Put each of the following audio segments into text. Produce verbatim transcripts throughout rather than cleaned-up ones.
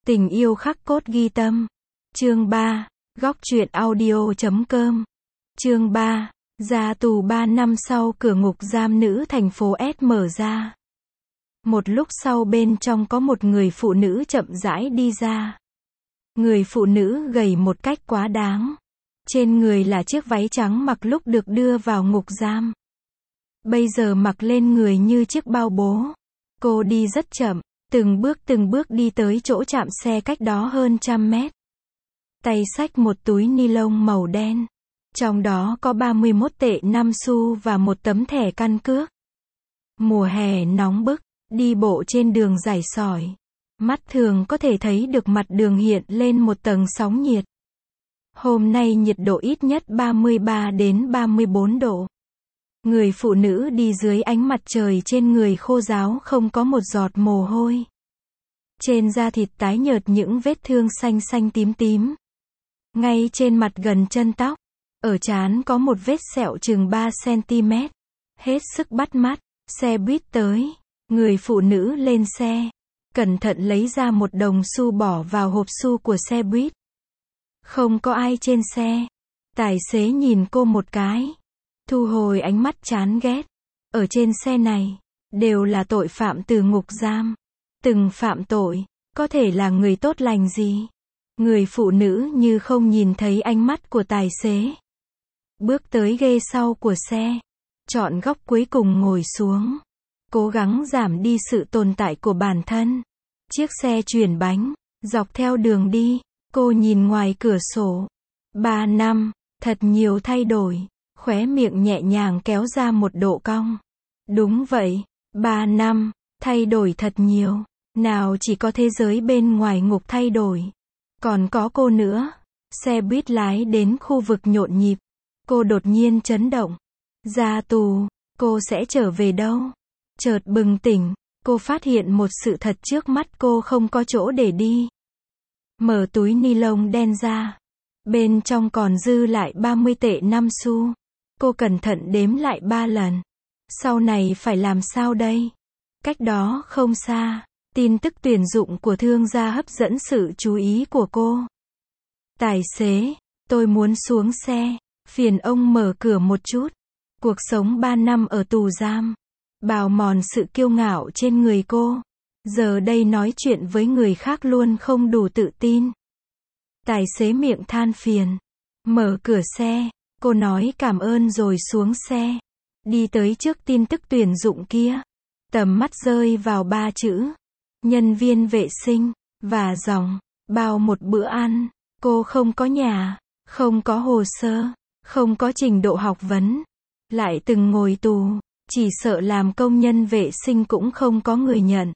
Tình yêu khắc cốt ghi tâm. Chương ba. Góc truyện audio chấm com. Chương ba. Ra tù ba năm sau cửa ngục giam nữ thành phố S mở ra. Một lúc sau bên trong có một người phụ nữ chậm rãi đi ra. Người phụ nữ gầy một cách quá đáng. Trên người là chiếc váy trắng mặc lúc được đưa vào ngục giam. Bây giờ mặc lên người như chiếc bao bố. Cô đi rất chậm, từng bước từng bước đi tới chỗ trạm xe cách đó hơn trăm mét. Tay xách một túi ni lông màu đen. Trong đó có ba mươi mốt tệ năm xu và một tấm thẻ căn cước. Mùa hè nóng bức, đi bộ trên đường rải sỏi. Mắt thường có thể thấy được mặt đường hiện lên một tầng sóng nhiệt. Hôm nay nhiệt độ ít nhất ba mươi ba đến ba mươi bốn độ. Người phụ nữ đi dưới ánh mặt trời trên người khô ráo không có một giọt mồ hôi. Trên da thịt tái nhợt những vết thương xanh xanh tím tím. Ngay trên mặt gần chân tóc, ở trán có một vết sẹo chừng ba xăng-ti-mét. Hết sức bắt mắt, xe buýt tới. Người phụ nữ lên xe, cẩn thận lấy ra một đồng xu bỏ vào hộp xu của xe buýt. Không có ai trên xe. Tài xế nhìn cô một cái, thu hồi ánh mắt chán ghét. Ở trên xe này, đều là tội phạm từ ngục giam. Từng phạm tội, có thể là người tốt lành gì. Người phụ nữ như không nhìn thấy ánh mắt của tài xế. Bước tới ghế sau của xe, chọn góc cuối cùng ngồi xuống. Cố gắng giảm đi sự tồn tại của bản thân. Chiếc xe chuyển bánh, dọc theo đường đi, cô nhìn ngoài cửa sổ. Ba năm, thật nhiều thay đổi. Khóe miệng nhẹ nhàng kéo ra một độ cong. Đúng vậy, ba năm, thay đổi thật nhiều. Nào chỉ có thế giới bên ngoài ngục thay đổi. Còn có cô nữa. Xe buýt lái đến khu vực nhộn nhịp. Cô đột nhiên chấn động. Ra tù, cô sẽ trở về đâu? Chợt bừng tỉnh, cô phát hiện một sự thật trước mắt cô không có chỗ để đi. Mở túi ni lông đen ra. Bên trong còn dư lại ba mươi tệ năm xu. Cô cẩn thận đếm lại ba lần. Sau này phải làm sao đây? Cách đó không xa, tin tức tuyển dụng của thương gia hấp dẫn sự chú ý của cô. Tài xế, tôi muốn xuống xe, phiền ông mở cửa một chút. Cuộc sống ba năm ở tù giam, bào mòn sự kiêu ngạo trên người cô. Giờ đây nói chuyện với người khác luôn không đủ tự tin. Tài xế miệng than phiền. Mở cửa xe, cô nói cảm ơn rồi xuống xe. Đi tới trước tin tức tuyển dụng kia. Tầm mắt rơi vào ba chữ. Nhân viên vệ sinh, và dòng, bao một bữa ăn. Cô không có nhà, không có hồ sơ, không có trình độ học vấn. Lại từng ngồi tù, chỉ sợ làm công nhân vệ sinh cũng không có người nhận.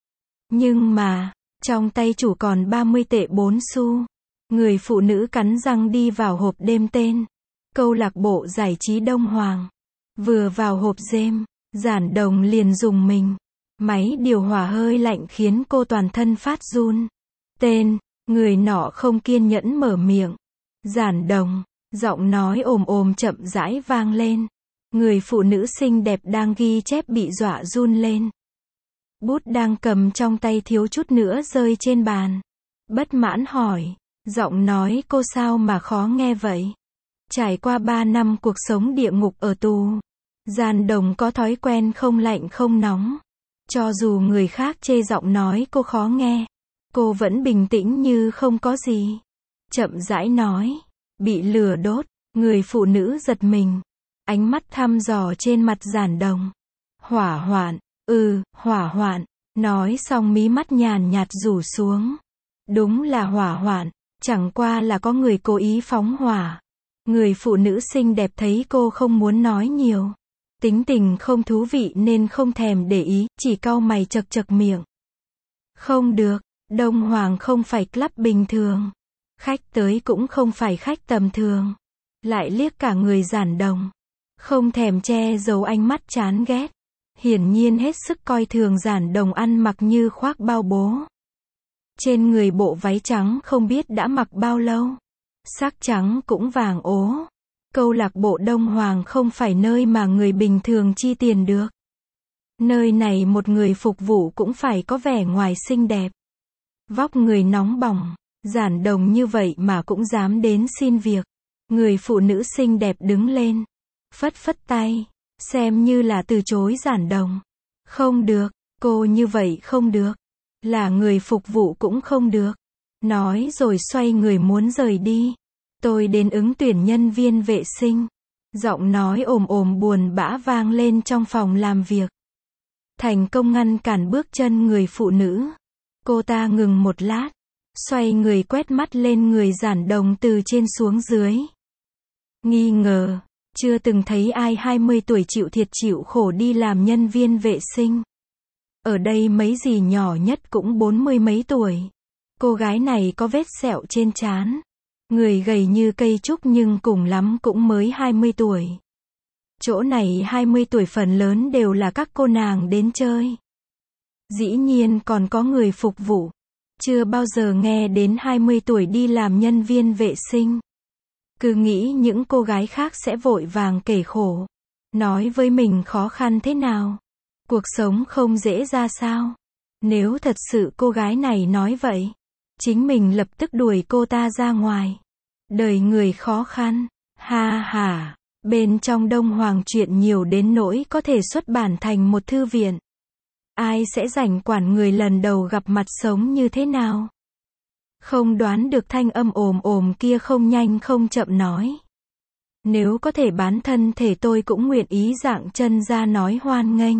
Nhưng mà, trong tay chủ còn ba mươi tệ bốn xu. Người phụ nữ cắn răng đi vào hộp đêm tên. Câu lạc bộ giải trí Đông Hoàng. Vừa vào hộp đêm, Giản Đồng liền rùng mình. Máy điều hòa hơi lạnh khiến cô toàn thân phát run. Tên, người nọ không kiên nhẫn mở miệng. Giản Đồng, giọng nói ồm ồm chậm rãi vang lên. Người phụ nữ xinh đẹp đang ghi chép bị dọa run lên. Bút đang cầm trong tay thiếu chút nữa rơi trên bàn. Bất mãn hỏi, giọng nói cô sao mà khó nghe vậy? Trải qua ba năm cuộc sống địa ngục ở tù, Giản Đồng có thói quen không lạnh không nóng. Cho dù người khác chê giọng nói cô khó nghe, cô vẫn bình tĩnh như không có gì. Chậm rãi nói, bị lửa đốt. Người phụ nữ giật mình, ánh mắt thăm dò trên mặt Giản Đồng. Hỏa hoạn, ừ, hỏa hoạn. Nói xong mí mắt nhàn nhạt rủ xuống. Đúng là hỏa hoạn, chẳng qua là có người cố ý phóng hỏa. Người phụ nữ xinh đẹp thấy cô không muốn nói nhiều. Tính tình không thú vị nên không thèm để ý, chỉ cau mày chật chật miệng. Không được, Đông Hoàng không phải club bình thường. Khách tới cũng không phải khách tầm thường. Lại liếc cả người Giản Đồng. Không thèm che giấu ánh mắt chán ghét. Hiển nhiên hết sức coi thường Giản Đồng ăn mặc như khoác bao bố. Trên người bộ váy trắng không biết đã mặc bao lâu. Sắc trắng cũng vàng ố. Câu lạc bộ Đông Hoàng không phải nơi mà người bình thường chi tiền được. Nơi này một người phục vụ cũng phải có vẻ ngoài xinh đẹp. Vóc người nóng bỏng, Giản Đồng như vậy mà cũng dám đến xin việc. Người phụ nữ xinh đẹp đứng lên, phất phất tay, xem như là từ chối Giản Đồng. Không được, cô như vậy không được. Là người phục vụ cũng không được. Nói rồi xoay người muốn rời đi. Tôi đến ứng tuyển nhân viên vệ sinh. Giọng nói ồm ồm buồn bã vang lên trong phòng làm việc. Thành công ngăn cản bước chân người phụ nữ. Cô ta ngừng một lát, xoay người quét mắt lên người Giản Đồng từ trên xuống dưới. Nghi ngờ, chưa từng thấy ai hai mươi tuổi chịu thiệt chịu khổ đi làm nhân viên vệ sinh. Ở đây mấy dì nhỏ nhất cũng bốn mươi mấy tuổi. Cô gái này có vết sẹo trên trán. Người gầy như cây trúc nhưng cùng lắm cũng mới hai mươi tuổi. Chỗ này hai mươi tuổi phần lớn đều là các cô nàng đến chơi. Dĩ nhiên còn có người phục vụ. Chưa bao giờ nghe đến hai mươi tuổi đi làm nhân viên vệ sinh. Cứ nghĩ những cô gái khác sẽ vội vàng kể khổ. Nói với mình khó khăn thế nào. Cuộc sống không dễ ra sao. Nếu thật sự cô gái này nói vậy, chính mình lập tức đuổi cô ta ra ngoài. Đời người khó khăn. Ha ha. Bên trong Đông Hoàng chuyện nhiều đến nỗi có thể xuất bản thành một thư viện. Ai sẽ rảnh quản người lần đầu gặp mặt sống như thế nào? Không đoán được thanh âm ồm ồm kia không nhanh không chậm nói. Nếu có thể bán thân thể tôi cũng nguyện ý dạng chân ra nói hoan nghênh.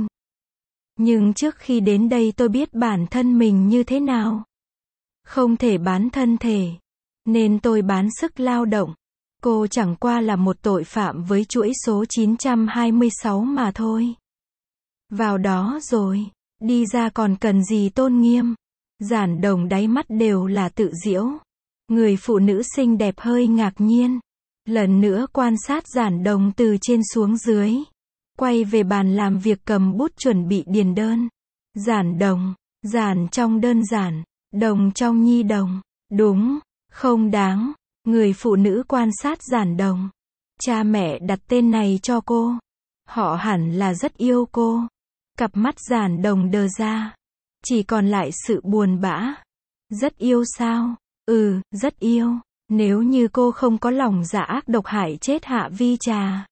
Nhưng trước khi đến đây tôi biết bản thân mình như thế nào. Không thể bán thân thể. Nên tôi bán sức lao động. Cô chẳng qua là một tội phạm với chuỗi số chín trăm hai mươi sáu mà thôi. Vào đó rồi, đi ra còn cần gì tôn nghiêm. Giản Đồng đáy mắt đều là tự giễu. Người phụ nữ xinh đẹp hơi ngạc nhiên. Lần nữa quan sát Giản Đồng từ trên xuống dưới. Quay về bàn làm việc cầm bút chuẩn bị điền đơn. Giản Đồng, giản trong đơn giản, đồng trong nhi đồng. Đúng, không đáng. Người phụ nữ quan sát Giản Đồng. Cha mẹ đặt tên này cho cô. Họ hẳn là rất yêu cô. Cặp mắt Giản Đồng đờ ra. Chỉ còn lại sự buồn bã. Rất yêu sao? Ừ, rất yêu. Nếu như cô không có lòng dạ ác độc hại chết Hạ Vi Trà.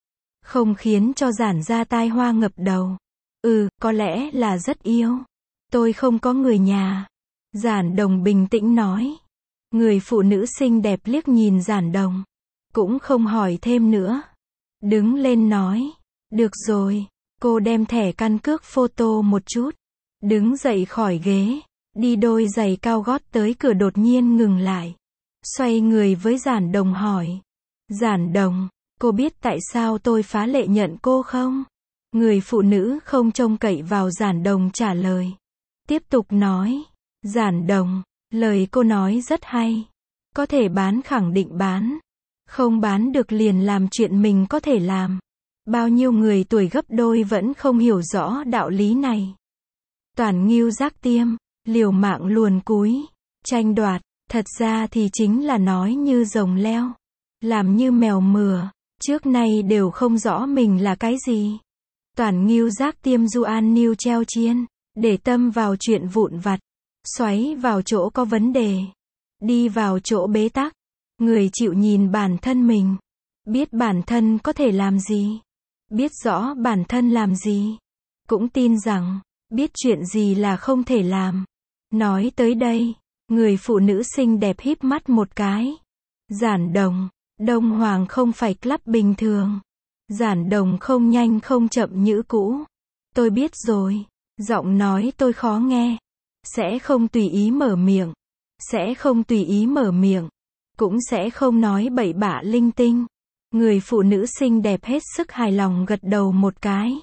Không khiến cho Giản gia tai hoa ngập đầu. Ừ, có lẽ là rất yêu. Tôi không có người nhà. Giản Đồng bình tĩnh nói. Người phụ nữ xinh đẹp liếc nhìn Giản Đồng. Cũng không hỏi thêm nữa. Đứng lên nói. Được rồi. Cô đem thẻ căn cước photo một chút. Đứng dậy khỏi ghế. Đi đôi giày cao gót tới cửa đột nhiên ngừng lại. Xoay người với Giản Đồng hỏi. Giản Đồng, cô biết tại sao tôi phá lệ nhận cô không? Người phụ nữ không trông cậy vào Giản Đồng trả lời. Tiếp tục nói. Giản Đồng, lời cô nói rất hay. Có thể bán khẳng định bán. Không bán được liền làm chuyện mình có thể làm. Bao nhiêu người tuổi gấp đôi vẫn không hiểu rõ đạo lý này. Toàn nghêu giác tiêm, liều mạng luồn cúi, tranh đoạt, thật ra thì chính là nói như rồng leo, làm như mèo mửa, trước nay đều không rõ mình là cái gì. Toàn nghêu giác tiêm du an niu treo chiên, để tâm vào chuyện vụn vặt, xoáy vào chỗ có vấn đề, đi vào chỗ bế tắc. Người chịu nhìn bản thân mình, biết bản thân có thể làm gì, biết rõ bản thân làm gì, cũng tin rằng, biết chuyện gì là không thể làm. Nói tới đây, người phụ nữ xinh đẹp híp mắt một cái. Giản Đồng, Đông Hoàng không phải club bình thường. Giản Đồng không nhanh không chậm nhữ cũ. Tôi biết rồi, giọng nói tôi khó nghe. Sẽ không tùy ý mở miệng. Sẽ không tùy ý mở miệng. Cũng sẽ không nói bậy bạ linh tinh. Người phụ nữ xinh đẹp hết sức hài lòng gật đầu một cái.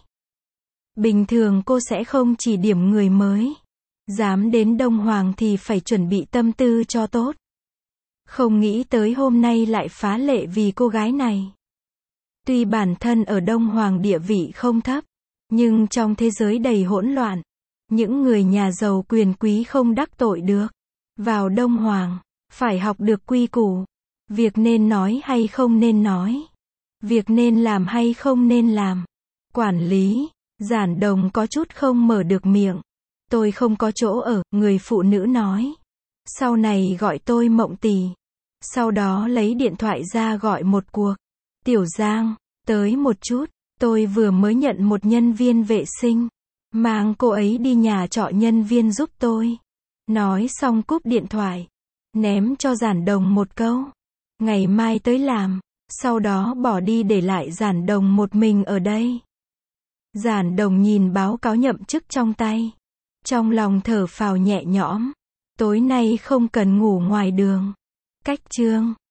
Bình thường cô sẽ không chỉ điểm người mới. Dám đến Đông Hoàng thì phải chuẩn bị tâm tư cho tốt. Không nghĩ tới hôm nay lại phá lệ vì cô gái này. Tuy bản thân ở Đông Hoàng địa vị không thấp, nhưng trong thế giới đầy hỗn loạn, những người nhà giàu quyền quý không đắc tội được. Vào Đông Hoàng, phải học được quy củ. Việc nên nói hay không nên nói. Việc nên làm hay không nên làm. Quản lý, Giản Đồng có chút không mở được miệng. Tôi không có chỗ ở, người phụ nữ nói. Sau này gọi tôi Mộng Tỷ. Sau đó lấy điện thoại ra gọi một cuộc. Tiểu Giang, tới một chút, tôi vừa mới nhận một nhân viên vệ sinh. Mang cô ấy đi nhà trọ nhân viên giúp tôi. Nói xong cúp điện thoại. Ném cho Giản Đồng một câu. Ngày mai tới làm. Sau đó bỏ đi để lại Giản Đồng một mình ở đây. Giản Đồng nhìn báo cáo nhậm chức trong tay. Trong lòng thở phào nhẹ nhõm. Tối nay không cần ngủ ngoài đường. Cách chương